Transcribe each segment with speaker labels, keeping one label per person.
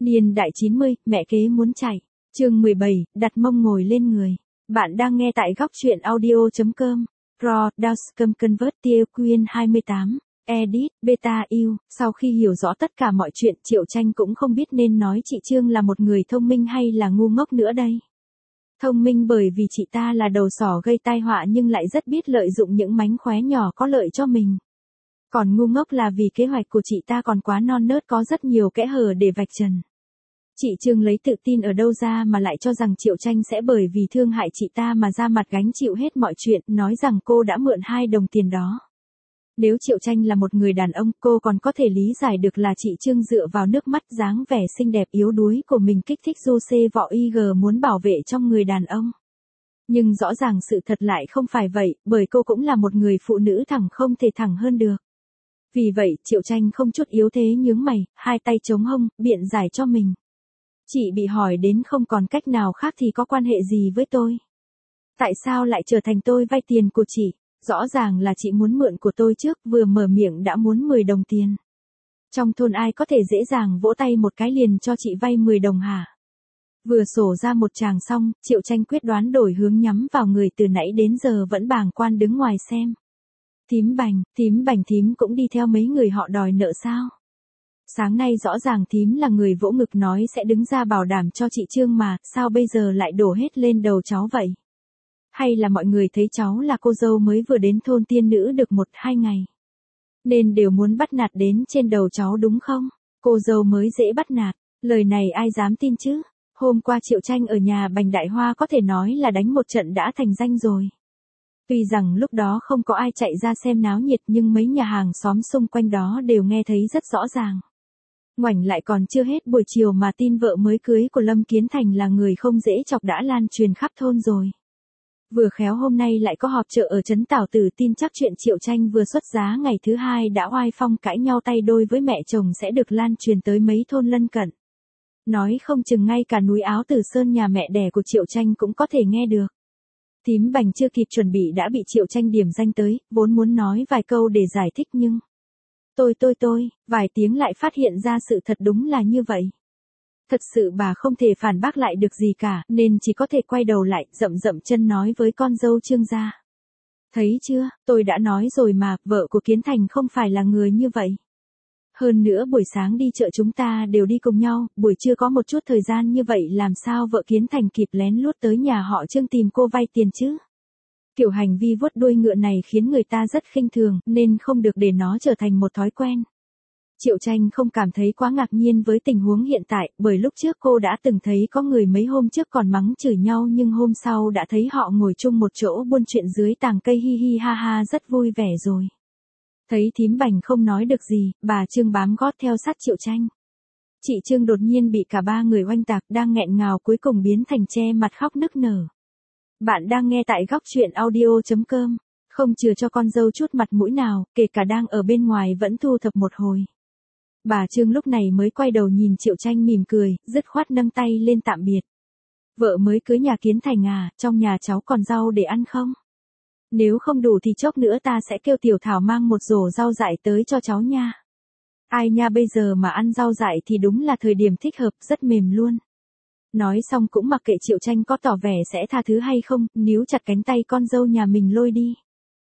Speaker 1: Niên đại 90, mẹ kế muốn chạy. Chương 17, đặt mông ngồi lên người. Bạn đang nghe tại góc truyện audio.com. Production Convertier Quyên 28. Edit, Beta yêu. Sau khi hiểu rõ tất cả mọi chuyện, Triệu Tranh cũng không biết nên nói chị Trương là một người thông minh hay là ngu ngốc nữa đây. Thông minh bởi vì chị ta là đầu sỏ gây tai họa nhưng lại rất biết lợi dụng những mánh khóe nhỏ có lợi cho mình. Còn ngu ngốc là vì kế hoạch của chị ta còn quá non nớt, có rất nhiều kẽ hở để vạch trần. Chị Trương lấy tự tin ở đâu ra mà lại cho rằng Triệu Tranh sẽ bởi vì thương hại chị ta mà ra mặt gánh chịu hết mọi chuyện, nói rằng cô đã mượn 2 đồng tiền đó. Nếu Triệu Tranh là một người đàn ông, cô còn có thể lý giải được là chị Trương dựa vào nước mắt dáng vẻ xinh đẹp yếu đuối của mình kích thích Jose Vọ IG muốn bảo vệ trong người đàn ông. Nhưng rõ ràng sự thật lại không phải vậy, bởi cô cũng là một người phụ nữ thẳng không thể thẳng hơn được. Vì vậy, Triệu Tranh không chút yếu thế nhướng mày, 2 tay chống hông, biện giải cho mình. Chị bị hỏi đến không còn cách nào khác thì có quan hệ gì với tôi? Tại sao lại trở thành tôi vay tiền của chị? Rõ ràng là chị muốn mượn của tôi trước, vừa mở miệng đã muốn 10 đồng tiền. Trong thôn ai có thể dễ dàng vỗ tay một cái liền cho chị vay 10 đồng hả? Vừa sổ ra một tràng xong, Triệu Tranh quyết đoán đổi hướng nhắm vào người từ nãy đến giờ vẫn bàng quan đứng ngoài xem. Thím Bành thím cũng đi theo mấy người họ đòi nợ sao? Sáng nay rõ ràng thím là người vỗ ngực nói sẽ đứng ra bảo đảm cho chị Trương mà, sao bây giờ lại đổ hết lên đầu cháu vậy? Hay là mọi người thấy cháu là cô dâu mới vừa đến thôn tiên nữ được 1-2 ngày, nên đều muốn bắt nạt đến trên đầu cháu đúng không? Cô dâu mới dễ bắt nạt, lời này ai dám tin chứ? Hôm qua Triệu Tranh ở nhà Bành Đại Hoa có thể nói là đánh một trận đã thành danh rồi. Tuy rằng lúc đó không có ai chạy ra xem náo nhiệt nhưng mấy nhà hàng xóm xung quanh đó đều nghe thấy rất rõ ràng. Ngoảnh lại còn chưa hết buổi chiều mà tin vợ mới cưới của Lâm Kiến Thành là người không dễ chọc đã lan truyền khắp thôn rồi. Vừa khéo hôm nay lại có họp chợ ở trấn Tảo Tử, tin chắc chuyện Triệu Tranh vừa xuất giá ngày thứ 2 đã oai phong cãi nhau tay đôi với mẹ chồng sẽ được lan truyền tới mấy thôn lân cận. Nói không chừng ngay cả núi Áo Tử Sơn nhà mẹ đẻ của Triệu Tranh cũng có thể nghe được. Thím Bành chưa kịp chuẩn bị đã bị Triệu Tranh điểm danh tới, vốn muốn nói vài câu để giải thích nhưng... vài tiếng lại phát hiện ra sự thật đúng là như vậy. Thật sự bà không thể phản bác lại được gì cả, nên chỉ có thể quay đầu lại, dậm chân nói với con dâu Trương gia. Thấy chưa, tôi đã nói rồi mà, vợ của Kiến Thành không phải là người như vậy. Hơn nữa buổi sáng đi chợ chúng ta đều đi cùng nhau, buổi trưa có một chút thời gian như vậy làm sao vợ Kiến Thành kịp lén lút tới nhà họ Trương tìm cô vay tiền chứ? Kiểu hành vi vuốt đuôi ngựa này khiến người ta rất khinh thường, nên không được để nó trở thành một thói quen. Triệu Tranh không cảm thấy quá ngạc nhiên với tình huống hiện tại, bởi lúc trước cô đã từng thấy có người mấy hôm trước còn mắng chửi nhau nhưng hôm sau đã thấy họ ngồi chung một chỗ buôn chuyện dưới tàng cây hi hi ha ha rất vui vẻ rồi. Thấy thím Bành không nói được gì, bà Trương bám gót theo sát Triệu Tranh. Chị Trương đột nhiên bị cả 3 người oanh tạc đang nghẹn ngào cuối cùng biến thành che mặt khóc nức nở. Bạn đang nghe tại góc truyện audio.com, không chừa cho con dâu chút mặt mũi nào, kể cả đang ở bên ngoài vẫn thu thập một hồi. Bà Trương lúc này mới quay đầu nhìn Triệu Tranh mỉm cười, dứt khoát nâng tay lên tạm biệt. Vợ mới cưới nhà Kiến Thành à, trong nhà cháu còn rau để ăn không? Nếu không đủ thì chốc nữa ta sẽ kêu Tiểu Thảo mang một rổ rau dại tới cho cháu nha. Ai nha, bây giờ mà ăn rau dại thì đúng là thời điểm thích hợp, rất mềm luôn. Nói xong cũng mặc kệ Triệu Tranh có tỏ vẻ sẽ tha thứ hay không, níu chặt cánh tay con dâu nhà mình lôi đi.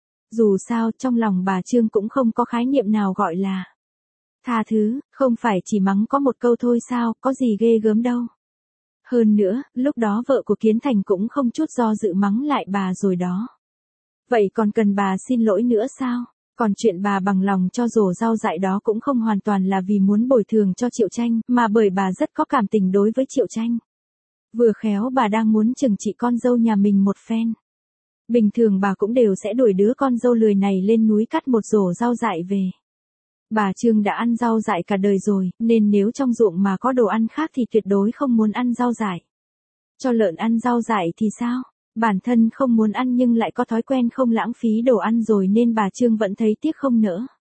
Speaker 1: Dù sao trong lòng bà Trương cũng không có khái niệm nào gọi là tha thứ, không phải chỉ mắng có một câu thôi sao, có gì ghê gớm đâu. Hơn nữa, lúc đó vợ của Kiến Thành cũng không chút do dự mắng lại bà rồi đó. Vậy còn cần bà xin lỗi nữa sao? Còn chuyện bà bằng lòng cho rổ rau dại đó cũng không hoàn toàn là vì muốn bồi thường cho Triệu Tranh, mà bởi bà rất có cảm tình đối với Triệu Tranh. Vừa khéo bà đang muốn trừng trị con dâu nhà mình một phen. Bình thường bà cũng đều sẽ đuổi đứa con dâu lười này lên núi cắt một rổ rau dại về. Bà Trương đã ăn rau dại cả đời rồi, nên nếu trong ruộng mà có đồ ăn khác thì tuyệt đối không muốn ăn rau dại. Cho lợn ăn rau dại thì sao? Bản thân không muốn ăn nhưng lại có thói quen không lãng phí đồ ăn rồi nên bà Trương vẫn thấy tiếc không nỡ.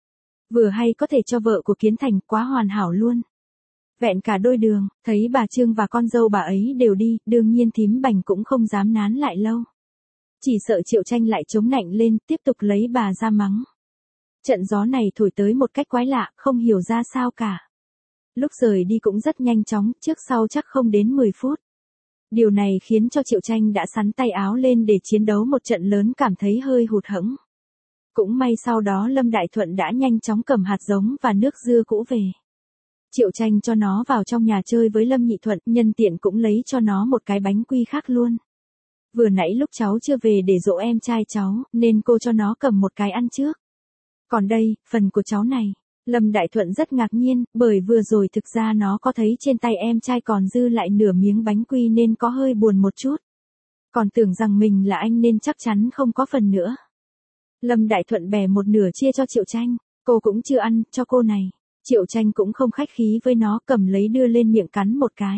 Speaker 1: Vừa hay có thể cho vợ của Kiến Thành, quá hoàn hảo luôn. Vẹn cả đôi đường, thấy bà Trương và con dâu bà ấy đều đi, đương nhiên thím Bành cũng không dám nán lại lâu. Chỉ sợ Triệu Tranh lại chống nạnh lên, tiếp tục lấy bà ra mắng. Trận gió này thổi tới một cách quái lạ, không hiểu ra sao cả. Lúc rời đi cũng rất nhanh chóng, trước sau chắc không đến 10 phút. Điều này khiến cho Triệu Tranh đã xắn tay áo lên để chiến đấu một trận lớn cảm thấy hơi hụt hẫng. Cũng may sau đó Lâm Đại Thuận đã nhanh chóng cầm hạt giống và nước dưa cũ về. Triệu Tranh cho nó vào trong nhà chơi với Lâm Nhị Thuận, nhân tiện cũng lấy cho nó một cái bánh quy khác luôn. Vừa nãy lúc cháu chưa về để dỗ em trai cháu, nên cô cho nó cầm một cái ăn trước. Còn đây, phần của cháu này. Lâm Đại Thuận rất ngạc nhiên, bởi vừa rồi thực ra nó có thấy trên tay em trai còn dư lại nửa miếng bánh quy nên có hơi buồn một chút. Còn tưởng rằng mình là anh nên chắc chắn không có phần nữa. Lâm Đại Thuận bẻ một nửa chia cho Triệu Tranh, cô cũng chưa ăn, cho cô này. Triệu Tranh cũng không khách khí với nó, cầm lấy đưa lên miệng cắn một cái.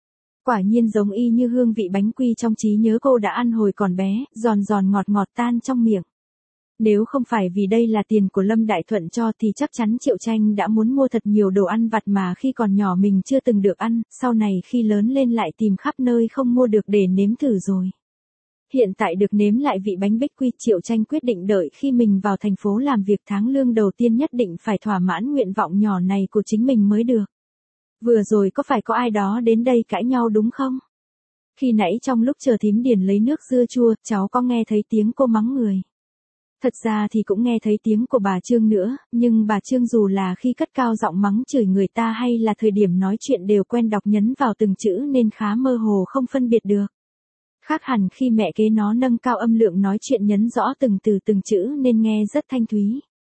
Speaker 1: Quả nhiên giống y như hương vị bánh quy trong trí nhớ cô đã ăn hồi còn bé, giòn giòn ngọt ngọt tan trong miệng. Nếu không phải vì đây là tiền của Lâm Đại Thuận cho thì chắc chắn Triệu Tranh đã muốn mua thật nhiều đồ ăn vặt mà khi còn nhỏ mình chưa từng được ăn, sau này khi lớn lên lại tìm khắp nơi không mua được để nếm thử rồi. Hiện tại được nếm lại vị bánh bích quy, Triệu Tranh quyết định đợi khi mình vào thành phố làm việc tháng lương đầu tiên nhất định phải thỏa mãn nguyện vọng nhỏ này của chính mình mới được. Vừa rồi có phải có ai đó đến đây cãi nhau đúng không? Khi nãy trong lúc chờ thím Điền lấy nước dưa chua, cháu có nghe thấy tiếng cô mắng người. Thật ra thì cũng nghe thấy tiếng của bà Trương nữa, nhưng bà Trương dù là khi cất cao giọng mắng chửi người ta hay là thời điểm nói chuyện đều quen đọc nhấn vào từng chữ nên khá mơ hồ không phân biệt được. Khác hẳn khi mẹ kế nó nâng cao âm lượng nói chuyện nhấn rõ từng từ từng chữ nên nghe rất thanh thúy.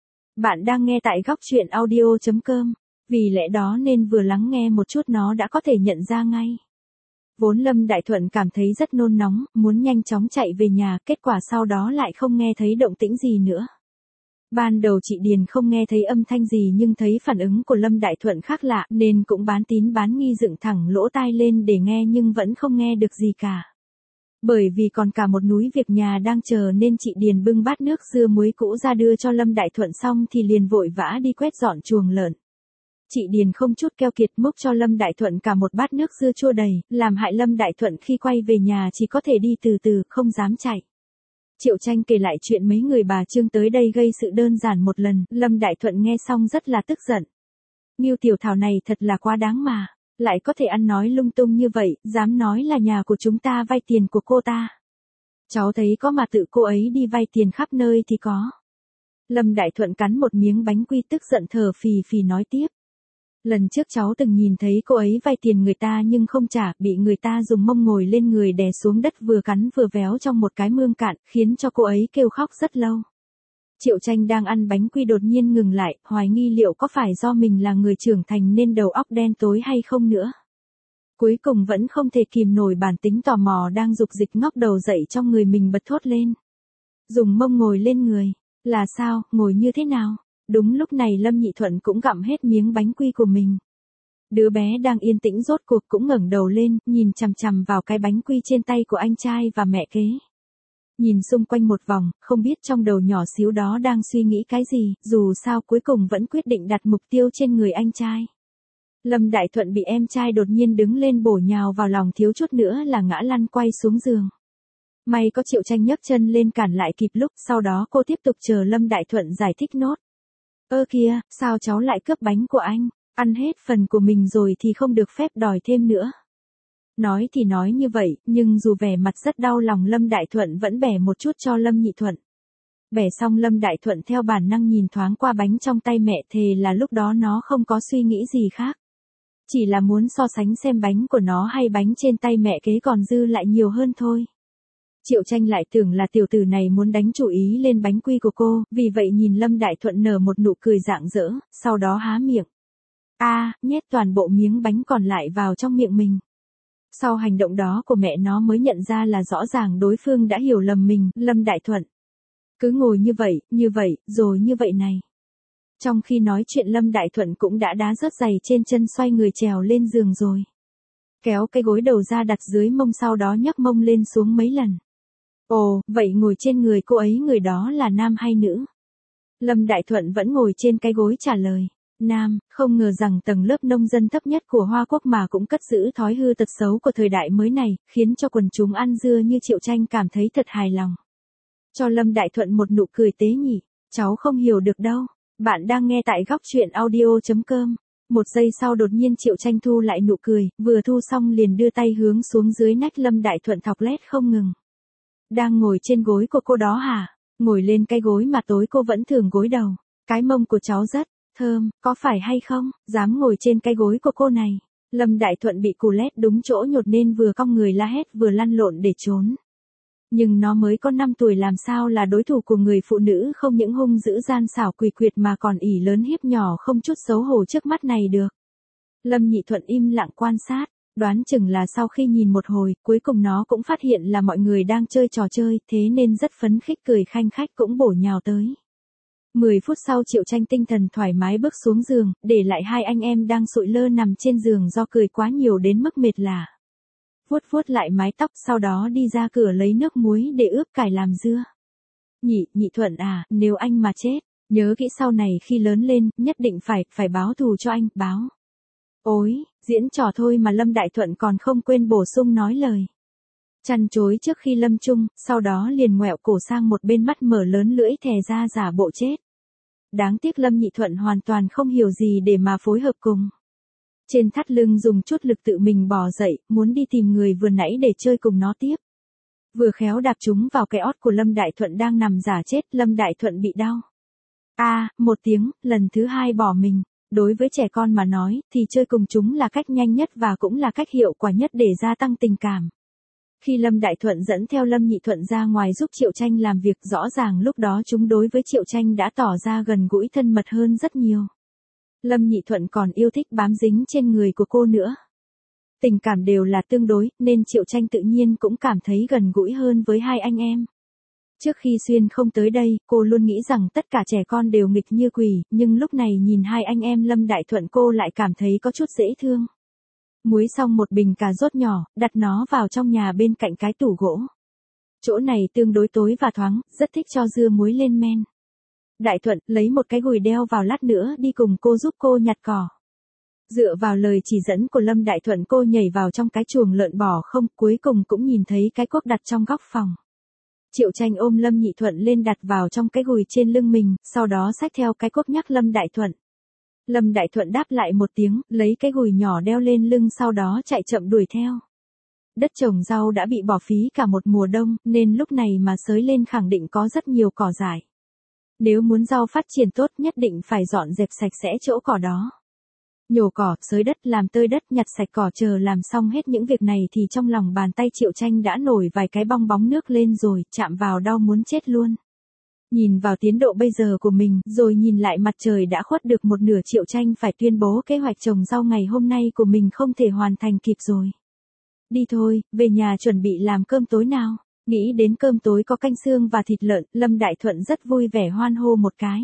Speaker 1: Bạn đang nghe tại góc truyện audio.com, vì lẽ đó nên vừa lắng nghe một chút nó đã có thể nhận ra ngay. Vốn Lâm Đại Thuận cảm thấy rất nôn nóng, muốn nhanh chóng chạy về nhà, kết quả sau đó lại không nghe thấy động tĩnh gì nữa. Ban đầu chị Điền không nghe thấy âm thanh gì nhưng thấy phản ứng của Lâm Đại Thuận khác lạ nên cũng bán tín bán nghi dựng thẳng lỗ tai lên để nghe nhưng vẫn không nghe được gì cả. Bởi vì còn cả một núi việc nhà đang chờ nên chị Điền bưng bát nước dưa muối cũ ra đưa cho Lâm Đại Thuận xong thì liền vội vã đi quét dọn chuồng lợn. Chị Điền không chút keo kiệt múc cho Lâm Đại Thuận cả một bát nước dưa chua đầy, làm hại Lâm Đại Thuận khi quay về nhà chỉ có thể đi từ từ, không dám chạy. Triệu Tranh kể lại chuyện mấy người bà Trương tới đây gây sự đơn giản một lần, Lâm Đại Thuận nghe xong rất là tức giận. Ngưu tiểu thảo này thật là quá đáng mà, lại có thể ăn nói lung tung như vậy, dám nói là nhà của chúng ta vay tiền của cô ta. Cháu thấy có mà tự cô ấy đi vay tiền khắp nơi thì có. Lâm Đại Thuận cắn một miếng bánh quy tức giận thở phì phì nói tiếp. Lần trước cháu từng nhìn thấy cô ấy vay tiền người ta nhưng không trả, bị người ta dùng mông ngồi lên người đè xuống đất vừa cắn vừa véo trong một cái mương cạn, khiến cho cô ấy kêu khóc rất lâu. Triệu Tranh đang ăn bánh quy đột nhiên ngừng lại, hoài nghi liệu có phải do mình là người trưởng thành nên đầu óc đen tối hay không nữa. Cuối cùng vẫn không thể kìm nổi bản tính tò mò đang dục dịch ngóc đầu dậy trong người mình bật thốt lên. Dùng mông ngồi lên người, là sao, ngồi như thế nào? Đúng lúc này Lâm Nhị Thuận cũng gặm hết miếng bánh quy của mình. Đứa bé đang yên tĩnh rốt cuộc cũng ngẩng đầu lên, nhìn chằm chằm vào cái bánh quy trên tay của anh trai và mẹ kế. Nhìn xung quanh một vòng, không biết trong đầu nhỏ xíu đó đang suy nghĩ cái gì, dù sao cuối cùng vẫn quyết định đặt mục tiêu trên người anh trai. Lâm Đại Thuận bị em trai đột nhiên đứng lên bổ nhào vào lòng thiếu chút nữa là ngã lăn quay xuống giường. May có Triệu Tranh nhấc chân lên cản lại kịp lúc, sau đó cô tiếp tục chờ Lâm Đại Thuận giải thích nốt. Ơ kìa, sao cháu lại cướp bánh của anh, ăn hết phần của mình rồi thì không được phép đòi thêm nữa. Nói thì nói như vậy, nhưng dù vẻ mặt rất đau lòng Lâm Đại Thuận vẫn bẻ một chút cho Lâm Nhị Thuận. Bẻ xong Lâm Đại Thuận theo bản năng nhìn thoáng qua bánh trong tay mẹ thề là lúc đó nó không có suy nghĩ gì khác. Chỉ là muốn so sánh xem bánh của nó hay bánh trên tay mẹ kế còn dư lại nhiều hơn thôi. Triệu Tranh lại tưởng là tiểu tử này muốn đánh chủ ý lên bánh quy của cô, vì vậy nhìn Lâm Đại Thuận nở một nụ cười rạng rỡ, sau đó há miệng. Nhét toàn bộ miếng bánh còn lại vào trong miệng mình. Sau hành động đó của mẹ nó mới nhận ra là rõ ràng đối phương đã hiểu lầm mình, Lâm Đại Thuận. Cứ ngồi như vậy, rồi như vậy này. Trong khi nói chuyện Lâm Đại Thuận cũng đã đá rớt giày trên chân xoay người trèo lên giường rồi. Kéo cái gối đầu ra đặt dưới mông sau đó nhấc mông lên xuống mấy lần. Ồ, vậy ngồi trên người cô ấy người đó là nam hay nữ? Lâm Đại Thuận vẫn ngồi trên cái gối trả lời. Nam, không ngờ rằng tầng lớp nông dân thấp nhất của Hoa Quốc mà cũng cất giữ thói hư tật xấu của thời đại mới này, khiến cho quần chúng ăn dưa như Triệu Tranh cảm thấy thật hài lòng. Cho Lâm Đại Thuận một nụ cười tế nhị, cháu không hiểu được đâu. Bạn đang nghe tại góc truyện audio.com. Một giây sau đột nhiên Triệu Tranh thu lại nụ cười, vừa thu xong liền đưa tay hướng xuống dưới nách Lâm Đại Thuận thọc lét không ngừng. Đang ngồi trên gối của cô đó hả? Ngồi lên cái gối mà tối cô vẫn thường gối đầu. Cái mông của cháu rất thơm, có phải hay không? Dám ngồi trên cái gối của cô này. Lâm Đại Thuận bị cù lét đúng chỗ nhột nên vừa cong người la hét vừa lăn lộn để trốn. Nhưng nó mới có 5 tuổi làm sao là đối thủ của người phụ nữ không những hung dữ gian xảo quỷ quyệt mà còn ỷ lớn hiếp nhỏ không chút xấu hổ trước mắt này được. Lâm Nhị Thuận im lặng quan sát, đoán chừng là sau khi nhìn một hồi, cuối cùng nó cũng phát hiện là mọi người đang chơi trò chơi, thế nên rất phấn khích cười khanh khách cũng bổ nhào tới. 10 phút sau Triệu Tranh tinh thần thoải mái bước xuống giường, để lại hai anh em đang sụi lơ nằm trên giường do cười quá nhiều đến mức mệt lả. Vuốt vuốt lại mái tóc sau đó đi ra cửa lấy nước muối để ướp cải làm dưa. Nhị Thuận à, nếu anh mà chết, nhớ kỹ sau này khi lớn lên, nhất định phải báo thù cho anh, báo. Ôi, diễn trò thôi mà Lâm Đại Thuận còn không quên bổ sung nói lời. Chăn chối trước khi lâm chung, sau đó liền ngoẹo cổ sang một bên mắt mở lớn lưỡi thè ra giả bộ chết. Đáng tiếc Lâm Nhị Thuận hoàn toàn không hiểu gì để mà phối hợp cùng. Trên thắt lưng dùng chút lực tự mình bò dậy, muốn đi tìm người vừa nãy để chơi cùng nó tiếp. Vừa khéo đạp chúng vào cái ót của Lâm Đại Thuận đang nằm giả chết, Lâm Đại Thuận bị đau. Một tiếng, lần thứ hai bỏ mình. Đối với trẻ con mà nói, thì chơi cùng chúng là cách nhanh nhất và cũng là cách hiệu quả nhất để gia tăng tình cảm. Khi Lâm Đại Thuận dẫn theo Lâm Nhị Thuận ra ngoài giúp Triệu Tranh làm việc, rõ ràng lúc đó chúng đối với Triệu Tranh đã tỏ ra gần gũi thân mật hơn rất nhiều. Lâm Nhị Thuận còn yêu thích bám dính trên người của cô nữa. Tình cảm đều là tương đối, nên Triệu Tranh tự nhiên cũng cảm thấy gần gũi hơn với hai anh em. Trước khi Xuyên không tới đây, cô luôn nghĩ rằng tất cả trẻ con đều nghịch như quỷ, nhưng lúc này nhìn hai anh em Lâm Đại Thuận cô lại cảm thấy có chút dễ thương. Muối xong một bình cà rốt nhỏ, đặt nó vào trong nhà bên cạnh cái tủ gỗ. Chỗ này tương đối tối và thoáng, rất thích cho dưa muối lên men. Đại Thuận, lấy một cái gùi đeo vào lát nữa đi cùng cô giúp cô nhặt cỏ. Dựa vào lời chỉ dẫn của Lâm Đại Thuận cô nhảy vào trong cái chuồng lợn bò không, cuối cùng cũng nhìn thấy cái cuốc đặt trong góc phòng. Triệu Tranh ôm Lâm Nhị Thuận lên đặt vào trong cái gùi trên lưng mình, sau đó xách theo cái cuốc nhắc Lâm Đại Thuận. Lâm Đại Thuận đáp lại một tiếng, lấy cái gùi nhỏ đeo lên lưng sau đó chạy chậm đuổi theo. Đất trồng rau đã bị bỏ phí cả một mùa đông, nên lúc này mà xới lên khẳng định có rất nhiều cỏ dại. Nếu muốn rau phát triển tốt nhất định phải dọn dẹp sạch sẽ chỗ cỏ đó. Nhổ cỏ, xới đất, làm tơi đất, nhặt sạch cỏ, chờ làm xong hết những việc này thì trong lòng bàn tay Triệu Tranh đã nổi vài cái bong bóng nước lên rồi, chạm vào đau muốn chết luôn. Nhìn vào tiến độ bây giờ của mình, rồi nhìn lại mặt trời đã khuất được một nửa, Triệu Tranh phải tuyên bố kế hoạch trồng rau ngày hôm nay của mình không thể hoàn thành kịp rồi. Đi thôi, về nhà chuẩn bị làm cơm tối nào. Nghĩ đến cơm tối có canh xương và thịt lợn, Lâm Đại Thuận rất vui vẻ hoan hô một cái.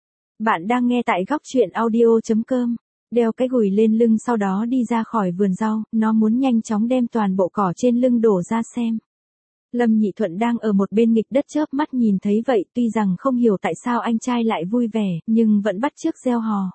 Speaker 1: Bạn đang nghe tại góc truyện audio.com. Đeo cái gùi lên lưng sau đó đi ra khỏi vườn rau, nó muốn nhanh chóng đem toàn bộ cỏ trên lưng đổ ra xem. Lâm Nhị Thuận đang ở một bên nghịch đất chớp mắt nhìn thấy vậy, tuy rằng không hiểu tại sao anh trai lại vui vẻ, nhưng vẫn bắt chước reo hò.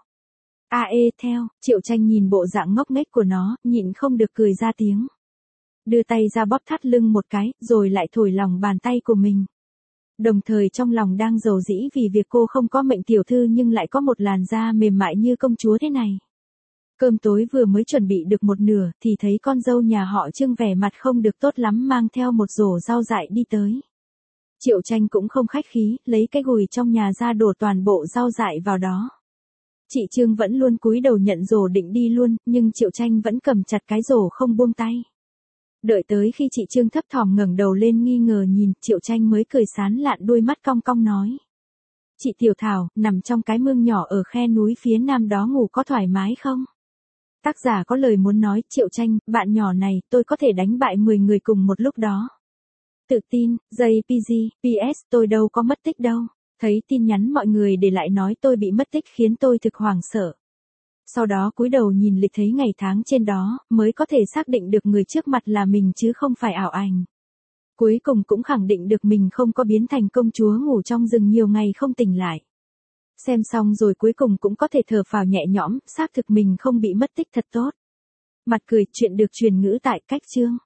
Speaker 1: Theo, Triệu Tranh nhìn bộ dạng ngốc nghếch của nó, nhịn không được cười ra tiếng. Đưa tay ra bóp thắt lưng một cái, rồi lại thổi lòng bàn tay của mình. Đồng thời trong lòng đang rầu rĩ vì việc cô không có mệnh tiểu thư nhưng lại có một làn da mềm mại như công chúa thế này. Cơm tối vừa mới chuẩn bị được một nửa thì thấy con dâu nhà họ Trương vẻ mặt không được tốt lắm mang theo một rổ rau dại đi tới. Triệu Tranh cũng không khách khí, lấy cái gùi trong nhà ra đổ toàn bộ rau dại vào đó. Chị Trương vẫn luôn cúi đầu nhận rổ định đi luôn, nhưng Triệu Tranh vẫn cầm chặt cái rổ không buông tay. Đợi tới khi chị Trương thấp thỏm ngẩng đầu lên nghi ngờ nhìn, Triệu Tranh mới cười sán lạn đôi mắt cong cong nói. Chị Tiểu Thảo, nằm trong cái mương nhỏ ở khe núi phía nam đó ngủ có thoải mái không? Tác giả có lời muốn nói, Triệu Tranh, bạn nhỏ này, tôi có thể đánh bại 10 người cùng một lúc đó. Tự tin, JPG, PS, tôi đâu có mất tích đâu. Thấy tin nhắn mọi người để lại nói tôi bị mất tích khiến tôi thực hoảng sợ. Sau đó cúi đầu nhìn lịch thấy ngày tháng trên đó, mới có thể xác định được người trước mặt là mình chứ không phải ảo ảnh. Cuối cùng cũng khẳng định được mình không có biến thành công chúa ngủ trong rừng nhiều ngày không tỉnh lại. Xem xong rồi cuối cùng cũng có thể thở phào nhẹ nhõm, xác thực mình không bị mất tích thật tốt. Mặt cười, chuyện được truyền ngữ tại Cách Chương.